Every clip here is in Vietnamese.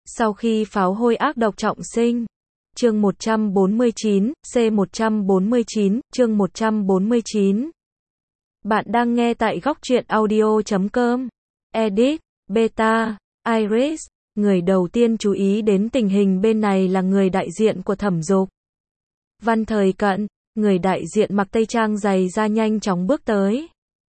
Sau khi pháo hôi ác độc trọng sinh. Chương 149, C149, chương 149. Bạn đang nghe tại góc truyện audio.com. Edit, Beta, Iris. Người đầu tiên chú ý đến tình hình bên này là người đại diện của Thẩm Dục. Văn Thời Cận, người đại diện mặc tây trang dày da nhanh chóng bước tới.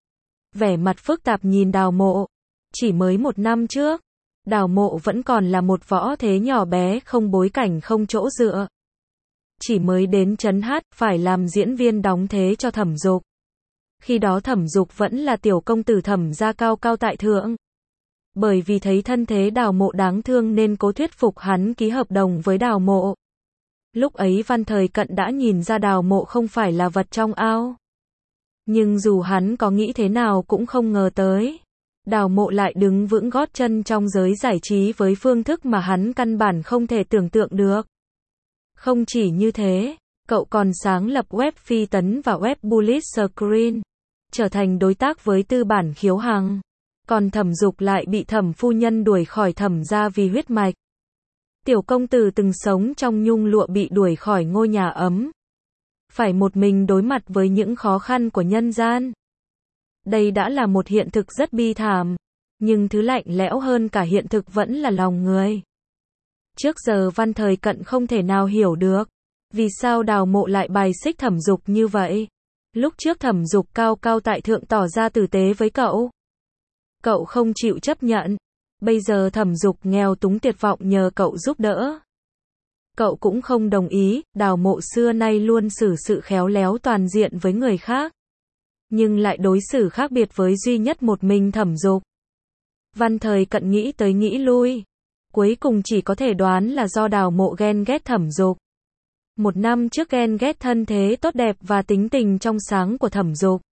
Vẻ mặt phức tạp nhìn Đào Mộ. Chỉ mới 1 năm trước, Đào Mộ vẫn còn là một võ thế nhỏ bé không bối cảnh không chỗ dựa. Chỉ mới đến trấn hát, phải làm diễn viên đóng thế cho Thẩm Dục. Khi đó Thẩm Dục vẫn là tiểu công tử Thẩm gia cao cao tại thượng. Bởi vì thấy thân thế Đào Mộ đáng thương nên cố thuyết phục hắn ký hợp đồng với Đào Mộ. Lúc ấy Văn Thời Cận đã nhìn ra Đào Mộ không phải là vật trong ao. Nhưng dù hắn có nghĩ thế nào cũng không ngờ tới. Đào Mộ lại đứng vững gót chân trong giới giải trí với phương thức mà hắn căn bản không thể tưởng tượng được. Không chỉ như thế, cậu còn sáng lập web Phi Tấn và web Bullet Screen, trở thành đối tác với tư bản Khiếu Hằng. Còn Thẩm Dục lại bị Thẩm phu nhân đuổi khỏi Thẩm gia vì huyết mạch. Tiểu công tử từng sống trong nhung lụa bị đuổi khỏi ngôi nhà ấm. Phải một mình đối mặt với những khó khăn của nhân gian. Đây đã là một hiện thực rất bi thảm, nhưng thứ lạnh lẽo hơn cả hiện thực vẫn là lòng người. Trước giờ Văn Thời Cận không thể nào hiểu được, vì sao Đào Mộ lại bài xích Thẩm Dục như vậy. Lúc trước Thẩm Dục cao cao tại thượng tỏ ra tử tế với cậu. Cậu không chịu chấp nhận. Bây giờ Thẩm Dục nghèo túng tuyệt vọng nhờ cậu giúp đỡ. Cậu cũng không đồng ý. Đào Mộ xưa nay luôn xử sự khéo léo toàn diện với người khác, nhưng lại đối xử khác biệt với duy nhất một mình Thẩm Dục. Văn Thời Cận nghĩ tới nghĩ lui, cuối cùng chỉ có thể đoán là do Đào Mộ ghen ghét Thẩm Dục. 1 năm trước ghen ghét thân thế tốt đẹp và tính tình trong sáng của Thẩm Dục.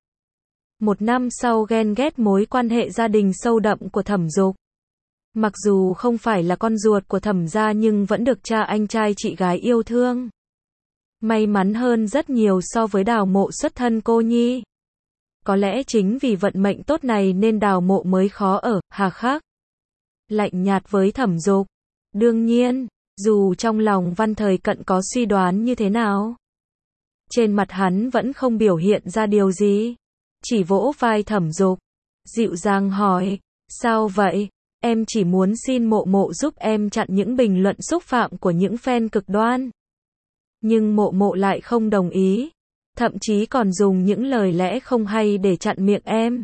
1 năm sau ghen ghét mối quan hệ gia đình sâu đậm của Thẩm Dục. Mặc dù không phải là con ruột của Thẩm gia nhưng vẫn được cha anh trai chị gái yêu thương. May mắn hơn rất nhiều so với Đào Mộ xuất thân cô nhi. Có lẽ chính vì vận mệnh tốt này nên Đào Mộ mới khó ở, hà khắc, lạnh nhạt với Thẩm Dục. Đương nhiên, dù trong lòng Văn Thời Cận có suy đoán như thế nào, trên mặt hắn vẫn không biểu hiện ra điều gì. Chỉ vỗ vai Thẩm Dục, dịu dàng hỏi, sao vậy? Em chỉ muốn xin Mộ Mộ giúp em chặn những bình luận xúc phạm của những fan cực đoan. Nhưng Mộ Mộ lại không đồng ý. Thậm chí còn dùng những lời lẽ không hay để chặn miệng em.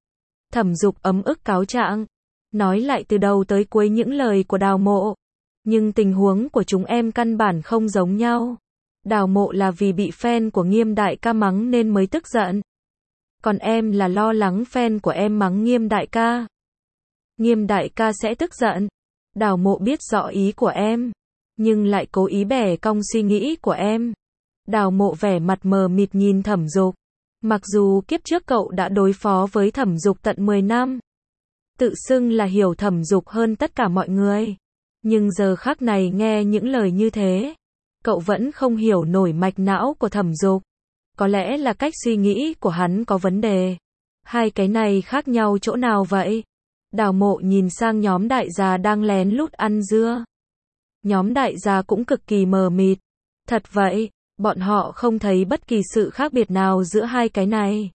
Thẩm Dục ấm ức cáo trạng, nói lại từ đầu tới cuối những lời của Đào Mộ. Nhưng tình huống của chúng em căn bản không giống nhau. Đào Mộ là vì bị fan của Nghiêm đại ca mắng nên mới tức giận. Còn em là lo lắng fan của em mắng Nghiêm đại ca. Nghiêm đại ca sẽ tức giận. Đào Mộ biết rõ ý của em, nhưng lại cố ý bẻ cong suy nghĩ của em. Đào Mộ vẻ mặt mờ mịt nhìn Thẩm Dục. Mặc dù kiếp trước cậu đã đối phó với Thẩm Dục tận 10 năm, tự xưng là hiểu Thẩm Dục hơn tất cả mọi người, nhưng giờ khắc này nghe những lời như thế, cậu vẫn không hiểu nổi mạch não của Thẩm Dục. Có lẽ là cách suy nghĩ của hắn có vấn đề. Hai cái này khác nhau chỗ nào vậy? Đào Mộ nhìn sang nhóm đại gia đang lén lút ăn dưa. Nhóm đại gia cũng cực kỳ mờ mịt. Thật vậy, bọn họ không thấy bất kỳ sự khác biệt nào giữa hai cái này.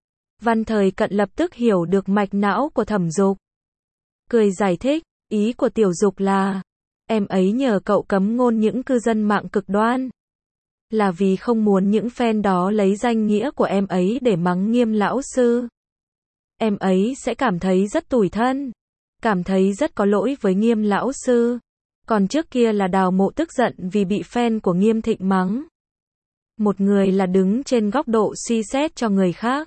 Văn Thời Cận lập tức hiểu được mạch não của Thẩm Dục. Cười giải thích, ý của Tiểu Dục là, em ấy nhờ cậu cấm ngôn những cư dân mạng cực đoan. Là vì không muốn những fan đó lấy danh nghĩa của em ấy để mắng Nghiêm lão sư. Em ấy sẽ cảm thấy rất tủi thân, cảm thấy rất có lỗi với Nghiêm lão sư. Còn trước kia là Đào Mộ tức giận vì bị fan của Nghiêm Thịnh mắng. Một người là đứng trên góc độ suy xét cho người khác,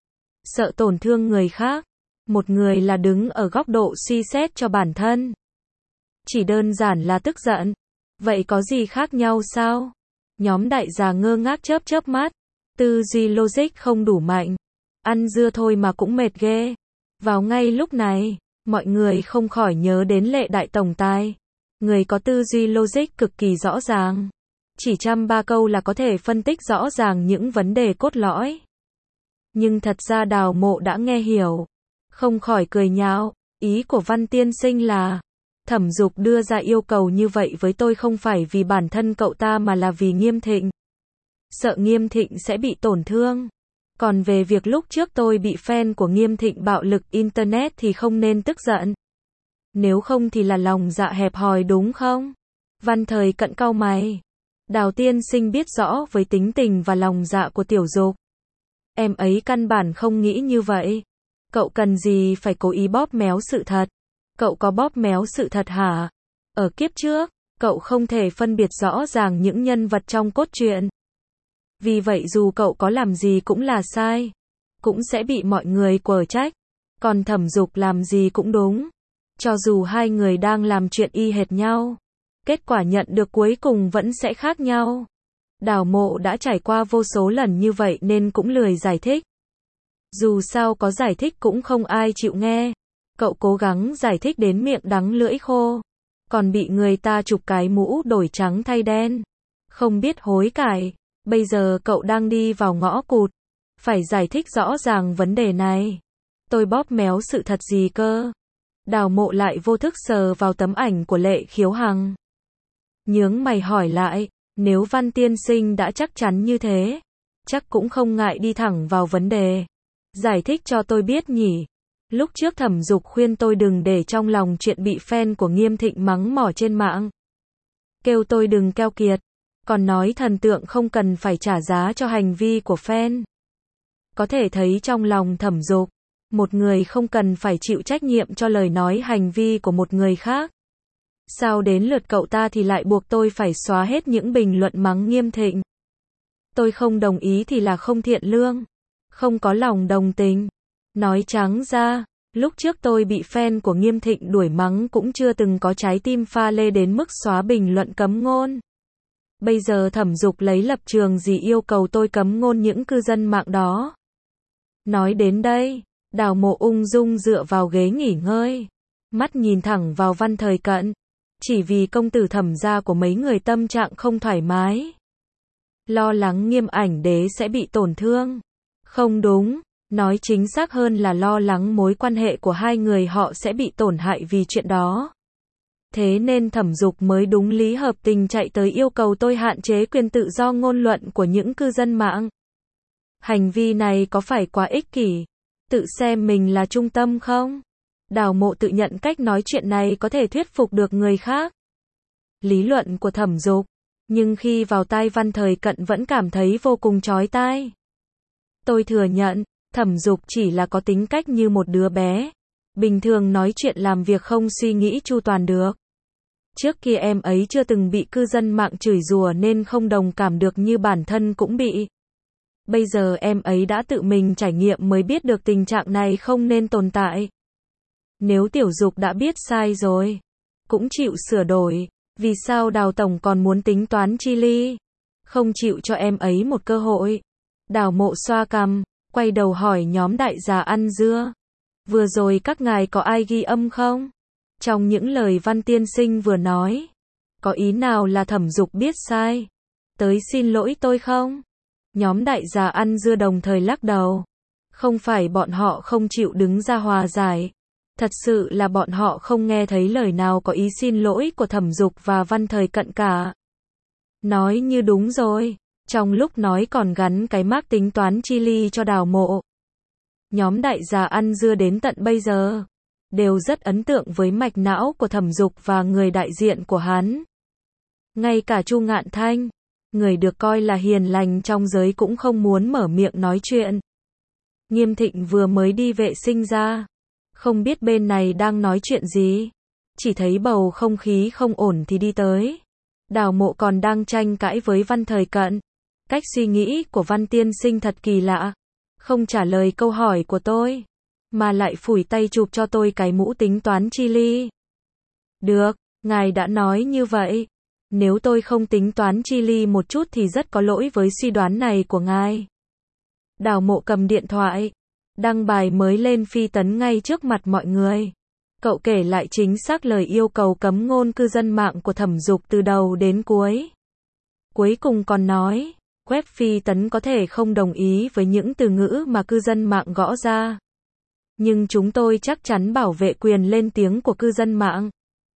sợ tổn thương người khác. Một người là đứng ở góc độ suy xét cho bản thân. Chỉ đơn giản là tức giận. Vậy có gì khác nhau sao? Nhóm đại gia ngơ ngác chớp chớp mắt. Tư duy logic không đủ mạnh. Ăn dưa thôi mà cũng mệt ghê. Vào ngay lúc này, mọi người không khỏi nhớ đến Lệ đại tổng tài. Người có tư duy logic cực kỳ rõ ràng. Chỉ 103 câu là có thể phân tích rõ ràng những vấn đề cốt lõi. Nhưng thật ra Đào Mộ đã nghe hiểu. Không khỏi cười nhạo. Ý của Văn tiên sinh là, Thẩm Dục đưa ra yêu cầu như vậy với tôi không phải vì bản thân cậu ta mà là vì Nghiêm Thịnh. Sợ Nghiêm Thịnh sẽ bị tổn thương. Còn về việc lúc trước tôi bị fan của Nghiêm Thịnh bạo lực Internet thì không nên tức giận. Nếu không thì là lòng dạ hẹp hòi đúng không? Văn Thời Cận cau mày. Đào tiên sinh biết rõ với tính tình và lòng dạ của Tiểu Dục. Em ấy căn bản không nghĩ như vậy. Cậu cần gì phải cố ý bóp méo sự thật? Cậu có bóp méo sự thật hả? Ở kiếp trước, cậu không thể phân biệt rõ ràng những nhân vật trong cốt truyện. Vì vậy dù cậu có làm gì cũng là sai. Cũng sẽ bị mọi người quở trách. Còn Thẩm Dục làm gì cũng đúng. Cho dù hai người đang làm chuyện y hệt nhau. Kết quả nhận được cuối cùng vẫn sẽ khác nhau. Đào Mộ đã trải qua vô số lần như vậy nên cũng lười giải thích. Dù sao có giải thích cũng không ai chịu nghe. Cậu cố gắng giải thích đến miệng đắng lưỡi khô. Còn bị người ta chụp cái mũ đổi trắng thay đen. Không biết hối cải. Bây giờ cậu đang đi vào ngõ cụt. Phải giải thích rõ ràng vấn đề này. Tôi bóp méo sự thật gì cơ? Đào Mộ lại vô thức sờ vào tấm ảnh của Lệ Khiếu Hằng. Nhướng mày hỏi lại, nếu Văn tiên sinh đã chắc chắn như thế, chắc cũng không ngại đi thẳng vào vấn đề. Giải thích cho tôi biết nhỉ. Lúc trước Thẩm Dục khuyên tôi đừng để trong lòng chuyện bị fan của Nghiêm Thịnh mắng mỏ trên mạng. Kêu tôi đừng keo kiệt. Còn nói thần tượng không cần phải trả giá cho hành vi của fan. Có thể thấy trong lòng Thẩm Dục, một người không cần phải chịu trách nhiệm cho lời nói hành vi của một người khác. Sao đến lượt cậu ta thì lại buộc tôi phải xóa hết những bình luận mắng Nghiêm Thịnh. Tôi không đồng ý thì là không thiện lương, không có lòng đồng tình. Nói trắng ra, lúc trước tôi bị fan của Nghiêm Thịnh đuổi mắng cũng chưa từng có trái tim pha lê đến mức xóa bình luận cấm ngôn. Bây giờ Thẩm Dục lấy lập trường gì yêu cầu tôi cấm ngôn những cư dân mạng đó. Nói đến đây, Đào Mộ ung dung dựa vào ghế nghỉ ngơi. Mắt nhìn thẳng vào Văn Thời Cận. Chỉ vì công tử Thẩm gia của mấy người tâm trạng không thoải mái. Lo lắng Nghiêm Ảnh Đế sẽ bị tổn thương. Không đúng, nói chính xác hơn là lo lắng mối quan hệ của hai người họ sẽ bị tổn hại vì chuyện đó. Thế nên Thẩm Dục mới đúng lý hợp tình chạy tới yêu cầu tôi hạn chế quyền tự do ngôn luận của những cư dân mạng. Hành vi này có phải quá ích kỷ? Tự xem mình là trung tâm không? Đào Mộ tự nhận cách nói chuyện này có thể thuyết phục được người khác. Lý luận của Thẩm Dục, nhưng khi vào tai Văn Thời Cận vẫn cảm thấy vô cùng chói tai. Tôi thừa nhận, Thẩm Dục chỉ là có tính cách như một đứa bé. Bình thường nói chuyện làm việc không suy nghĩ chu toàn được. Trước kia em ấy chưa từng bị cư dân mạng chửi rủa nên không đồng cảm được như bản thân cũng bị. Bây giờ em ấy đã tự mình trải nghiệm mới biết được tình trạng này không nên tồn tại. Nếu Tiểu Dục đã biết sai rồi, cũng chịu sửa đổi, vì sao Đào Tổng còn muốn tính toán chi ly? Không chịu cho em ấy một cơ hội. Đào Mộ xoa cằm, quay đầu hỏi nhóm đại gia ăn dưa. Vừa rồi các ngài có ai ghi âm không? Trong những lời Văn tiên sinh vừa nói, có ý nào là Thẩm Dục biết sai? Tới xin lỗi tôi không? Nhóm đại gia ăn dưa đồng thời lắc đầu. Không phải bọn họ không chịu đứng ra hòa giải. Thật sự là bọn họ không nghe thấy lời nào có ý xin lỗi của Thẩm Dục và Văn Thời Cận cả. Nói như đúng rồi. Trong lúc nói còn gắn cái mác tính toán chi ly cho Đào Mộ. Nhóm đại gia ăn dưa đến tận bây giờ đều rất ấn tượng với mạch não của Thẩm Dục và người đại diện của hắn. Ngay cả Chu Ngạn Thanh, người được coi là hiền lành trong giới cũng không muốn mở miệng nói chuyện. Nghiêm Thịnh vừa mới đi vệ sinh ra, không biết bên này đang nói chuyện gì, chỉ thấy bầu không khí không ổn thì đi tới. Đào Mộ còn đang tranh cãi với Văn Thời Cận. Cách suy nghĩ của Văn tiên sinh thật kỳ lạ, không trả lời câu hỏi của tôi, mà lại phủi tay chụp cho tôi cái mũ tính toán chi ly. Được, ngài đã nói như vậy. Nếu tôi không tính toán chi ly một chút thì rất có lỗi với suy đoán này của ngài. Đào Mộ cầm điện thoại, đăng bài mới lên phi tấn ngay trước mặt mọi người. Cậu kể lại chính xác lời yêu cầu cấm ngôn cư dân mạng của Thẩm Dục từ đầu đến cuối. Cuối cùng còn nói, web phi tấn có thể không đồng ý với những từ ngữ mà cư dân mạng gõ ra. Nhưng chúng tôi chắc chắn bảo vệ quyền lên tiếng của cư dân mạng.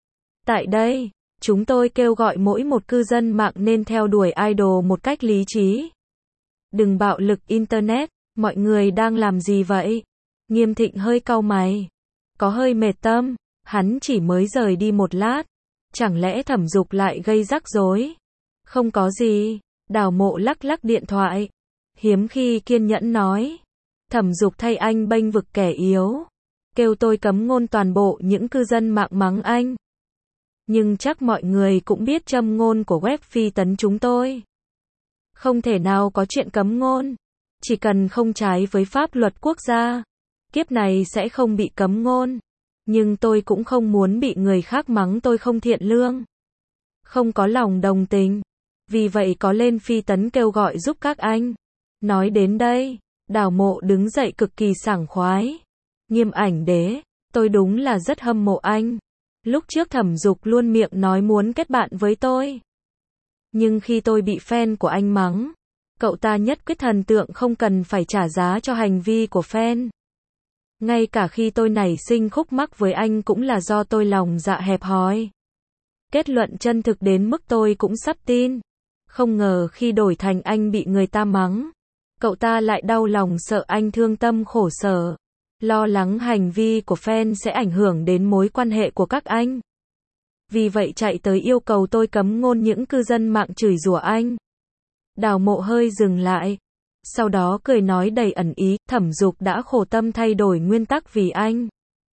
Tại đây, chúng tôi kêu gọi mỗi một cư dân mạng nên theo đuổi idol một cách lý trí. Đừng bạo lực Internet, mọi người đang làm gì vậy? Nghiêm Thịnh hơi cau mày. Có hơi mệt tâm, hắn chỉ mới rời đi một lát. Chẳng lẽ Thẩm Dục lại gây rắc rối? Không có gì, Đào Mộ lắc lắc điện thoại. Hiếm khi kiên nhẫn nói. Thẩm Dục thay anh bênh vực kẻ yếu. Kêu tôi cấm ngôn toàn bộ những cư dân mạng mắng anh. Nhưng chắc mọi người cũng biết châm ngôn của web phi tấn chúng tôi. Không thể nào có chuyện cấm ngôn. Chỉ cần không trái với pháp luật quốc gia, kiếp này sẽ không bị cấm ngôn. Nhưng tôi cũng không muốn bị người khác mắng tôi không thiện lương, không có lòng đồng tình. Vì vậy có lên phi tấn kêu gọi giúp các anh. Nói đến đây, Đào Mộ đứng dậy cực kỳ sảng khoái. Nghiêm Ảnh Đế, tôi đúng là rất hâm mộ anh. Lúc trước Thẩm Dục luôn miệng nói muốn kết bạn với tôi. Nhưng khi tôi bị fan của anh mắng, cậu ta nhất quyết thần tượng không cần phải trả giá cho hành vi của fan. Ngay cả khi tôi nảy sinh khúc mắc với anh cũng là do tôi lòng dạ hẹp hòi. Kết luận chân thực đến mức tôi cũng sắp tin. Không ngờ khi đổi thành anh bị người ta mắng, cậu ta lại đau lòng sợ anh thương tâm khổ sở. Lo lắng hành vi của fan sẽ ảnh hưởng đến mối quan hệ của các anh. Vì vậy chạy tới yêu cầu tôi cấm ngôn những cư dân mạng chửi rủa anh. Đào Mộ hơi dừng lại. Sau đó cười nói đầy ẩn ý, Thẩm Dục đã khổ tâm thay đổi nguyên tắc vì anh.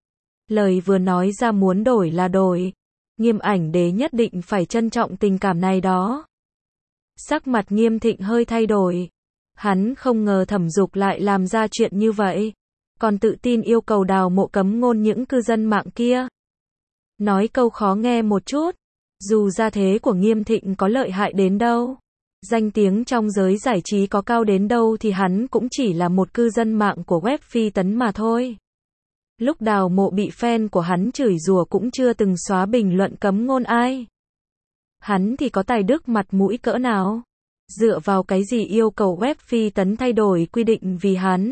Lời vừa nói ra muốn đổi là đổi. Nghiêm Ảnh Đế nhất định phải trân trọng tình cảm này đó. Sắc mặt Nghiêm Thịnh hơi thay đổi. Hắn không ngờ Thẩm Dục lại làm ra chuyện như vậy. Còn tự tin yêu cầu Đào Mộ cấm ngôn những cư dân mạng kia. Nói câu khó nghe một chút. Dù gia thế của Nghiêm Thịnh có lợi hại đến đâu, danh tiếng trong giới giải trí có cao đến đâu thì hắn cũng chỉ là một cư dân mạng của web phi tấn mà thôi. Lúc Đào Mộ bị fan của hắn chửi rủa cũng chưa từng xóa bình luận cấm ngôn ai. Hắn thì có tài đức mặt mũi cỡ nào? Dựa vào cái gì yêu cầu web phi tấn thay đổi quy định vì hắn?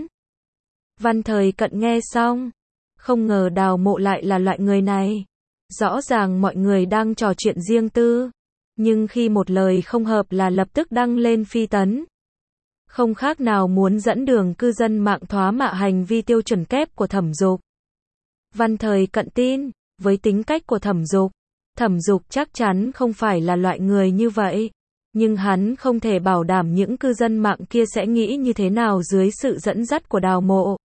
Văn Thời Cận nghe xong, không ngờ Đào Mộ lại là loại người này. Rõ ràng mọi người đang trò chuyện riêng tư, nhưng khi một lời không hợp là lập tức đăng lên phi tấn. Không khác nào muốn dẫn đường cư dân mạng thoá mạ hành vi tiêu chuẩn kép của Thẩm Dục. Văn Thời Cận tin, với tính cách của Thẩm Dục chắc chắn không phải là loại người như vậy. Nhưng hắn không thể bảo đảm những cư dân mạng kia sẽ nghĩ như thế nào dưới sự dẫn dắt của Đào Mộ.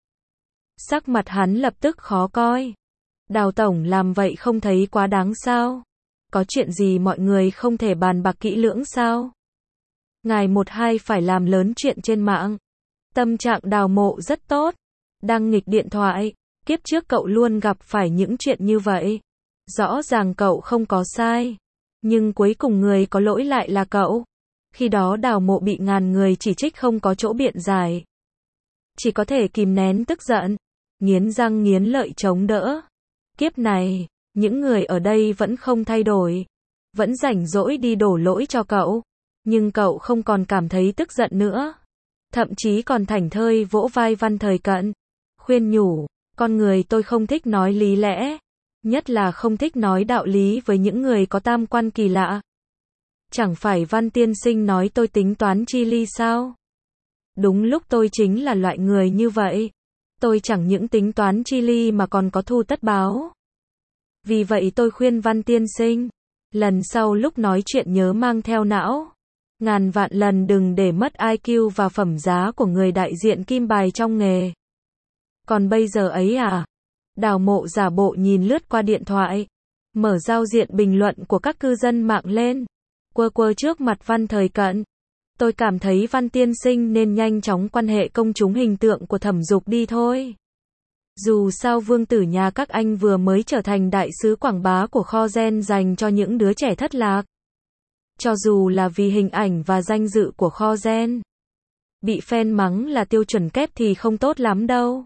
Sắc mặt hắn lập tức khó coi. Đào Tổng làm vậy không thấy quá đáng sao? Có chuyện gì mọi người không thể bàn bạc kỹ lưỡng sao? Ngài một hai phải làm lớn chuyện trên mạng. Tâm trạng Đào Mộ rất tốt. Đang nghịch điện thoại, kiếp trước cậu luôn gặp phải những chuyện như vậy. Rõ ràng cậu không có sai, nhưng cuối cùng người có lỗi lại là cậu. Khi đó Đào Mộ bị ngàn người chỉ trích không có chỗ biện giải. Chỉ có thể kìm nén tức giận, nghiến răng nghiến lợi chống đỡ. Kiếp này, những người ở đây vẫn không thay đổi, vẫn rảnh rỗi đi đổ lỗi cho cậu. Nhưng cậu không còn cảm thấy tức giận nữa. Thậm chí còn thảnh thơi vỗ vai Văn Thời Cận, khuyên nhủ, con người tôi không thích nói lý lẽ, nhất là không thích nói đạo lý với những người có tam quan kỳ lạ. Chẳng phải Văn tiên sinh nói tôi tính toán chi ly sao? Đúng lúc tôi chính là loại người như vậy. Tôi chẳng những tính toán chi ly mà còn có thu tất báo. Vì vậy tôi khuyên Văn tiên sinh, lần sau lúc nói chuyện nhớ mang theo não. Ngàn vạn lần đừng để mất IQ và phẩm giá của người đại diện kim bài trong nghề. Còn bây giờ ấy à? Đào Mộ giả bộ nhìn lướt qua điện thoại, mở giao diện bình luận của các cư dân mạng lên, quơ quơ trước mặt Văn Thời Cận. Tôi cảm thấy Văn tiên sinh nên nhanh chóng quan hệ công chúng hình tượng của Thẩm Dục đi thôi. Dù sao vương tử nhà các anh vừa mới trở thành đại sứ quảng bá của kho gen dành cho những đứa trẻ thất lạc. Cho dù là vì hình ảnh và danh dự của kho gen, bị fan mắng là tiêu chuẩn kép thì không tốt lắm đâu.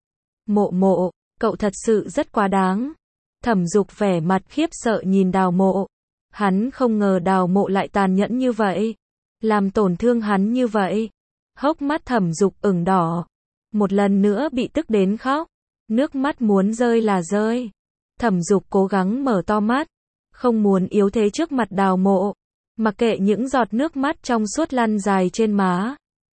Mộ, cậu thật sự rất quá đáng. Thẩm Dục vẻ mặt khiếp sợ nhìn Đào Mộ. Hắn không ngờ Đào Mộ lại tàn nhẫn như vậy, làm tổn thương hắn như vậy. Hốc mắt Thẩm Dục ửng đỏ, một lần nữa bị tức đến khóc, nước mắt muốn rơi là rơi. Thẩm Dục cố gắng mở to mắt, không muốn yếu thế trước mặt Đào Mộ, mặc kệ những giọt nước mắt trong suốt lăn dài trên má.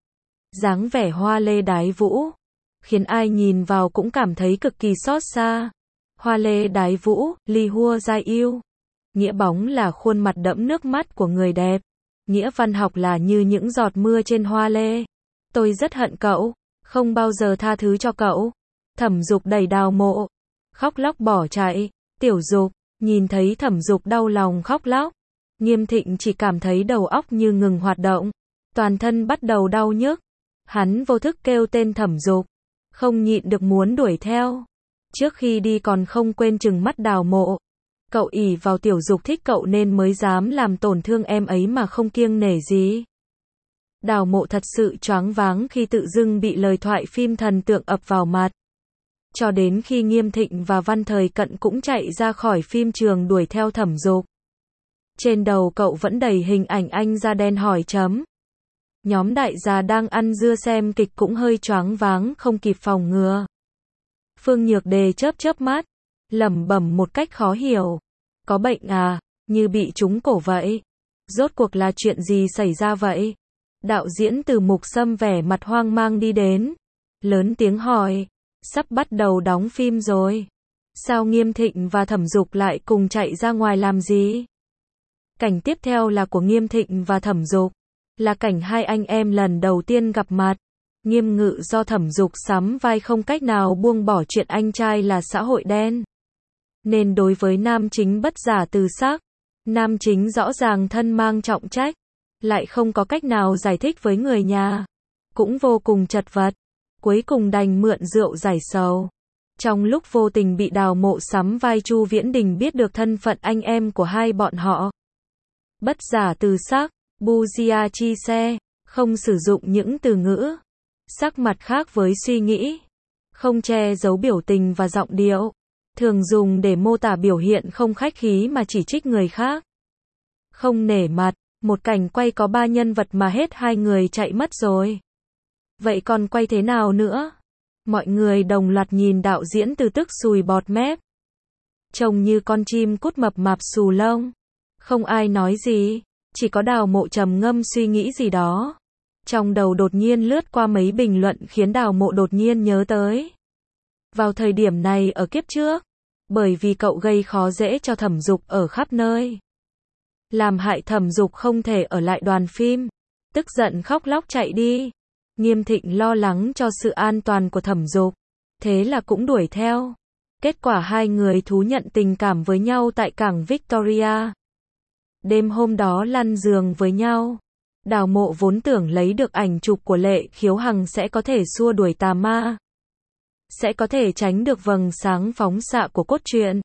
Dáng vẻ hoa lê đái vũ, khiến ai nhìn vào cũng cảm thấy cực kỳ xót xa. Hoa lê đái vũ, ly hua giai yêu. Nghĩa bóng là khuôn mặt đẫm nước mắt của người đẹp. Nghĩa văn học là như những giọt mưa trên hoa lê. Tôi rất hận cậu, không bao giờ tha thứ cho cậu. Thẩm Dục đẩy Đào Mộ, khóc lóc bỏ chạy. Tiểu Dục, nhìn thấy Thẩm Dục đau lòng khóc lóc, Nghiêm Thịnh chỉ cảm thấy đầu óc như ngừng hoạt động, toàn thân bắt đầu đau nhức. Hắn vô thức kêu tên Thẩm Dục, không nhịn được muốn đuổi theo. Trước khi đi còn không quên trừng mắt Đào Mộ. Cậu ỷ vào Tiểu Dục thích cậu nên mới dám làm tổn thương em ấy mà không kiêng nể gì. Đào Mộ thật sự choáng váng khi tự dưng bị lời thoại phim thần tượng ập vào mặt. Cho đến khi Nghiêm Thịnh và Văn Thời Cận cũng chạy ra khỏi phim trường đuổi theo Thẩm Dục. Trên đầu cậu vẫn đầy hình ảnh anh da đen hỏi chấm. Nhóm đại gia đang ăn dưa xem kịch cũng hơi choáng váng không kịp phòng ngừa. Phương Nhược Đề chớp chớp mắt, lẩm bẩm một cách khó hiểu. Có bệnh à, như bị trúng cổ vậy. Rốt cuộc là chuyện gì xảy ra vậy? Đạo diễn Từ Mục Sâm vẻ mặt hoang mang đi đến, lớn tiếng hỏi, sắp bắt đầu đóng phim rồi. Sao Nghiêm Thịnh và Thẩm Dục lại cùng chạy ra ngoài làm gì? Cảnh tiếp theo là của Nghiêm Thịnh và Thẩm Dục, là cảnh hai anh em lần đầu tiên gặp mặt. Nghiêm Ngự do Thẩm Dục sắm vai không cách nào buông bỏ chuyện anh trai là xã hội đen. Nên đối với nam chính bất giả từ sắc, nam chính rõ ràng thân mang trọng trách, lại không có cách nào giải thích với người nhà, cũng vô cùng chật vật, cuối cùng đành mượn rượu giải sầu. Trong lúc vô tình bị Đào Mộ sắm vai Chu Viễn Đình biết được thân phận anh em của hai bọn họ. Bất giả từ sắc, Buzia chi xe, không sử dụng những từ ngữ sắc mặt khác với suy nghĩ, không che giấu biểu tình và giọng điệu, thường dùng để mô tả biểu hiện không khách khí mà chỉ trích người khác. Không nể mặt, một cảnh quay có 3 nhân vật mà hết 2 người chạy mất rồi. Vậy còn quay thế nào nữa? Mọi người đồng loạt nhìn đạo diễn Từ tức sùi bọt mép. Trông như con chim cút mập mạp xù lông. Không ai nói gì, chỉ có Đào Mộ trầm ngâm suy nghĩ gì đó. Trong đầu đột nhiên lướt qua mấy bình luận khiến Đào Mộ đột nhiên nhớ tới. Vào thời điểm này ở kiếp trước, bởi vì cậu gây khó dễ cho Thẩm Dục ở khắp nơi, làm hại Thẩm Dục không thể ở lại đoàn phim, tức giận khóc lóc chạy đi. Nghiêm Thịnh lo lắng cho sự an toàn của Thẩm Dục, thế là cũng đuổi theo. Kết quả hai người thú nhận tình cảm với nhau tại cảng Victoria. Đêm hôm đó lăn giường với nhau. Đào Mộ vốn tưởng lấy được ảnh chụp của Lệ Khiếu Hằng sẽ có thể xua đuổi tà ma, sẽ có thể tránh được vầng sáng phóng xạ của cốt truyện.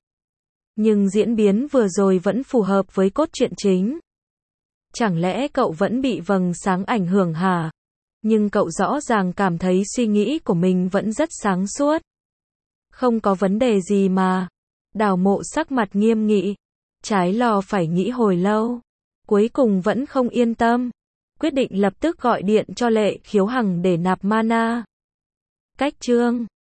Nhưng diễn biến vừa rồi vẫn phù hợp với cốt truyện chính. Chẳng lẽ cậu vẫn bị vầng sáng ảnh hưởng hả? Nhưng cậu rõ ràng cảm thấy suy nghĩ của mình vẫn rất sáng suốt. Không có vấn đề gì mà. Đào Mộ sắc mặt nghiêm nghị, trái lo phải nghĩ hồi lâu, cuối cùng vẫn không yên tâm, quyết định lập tức gọi điện cho Lệ Khiếu Hằng để nạp mana. Cách chương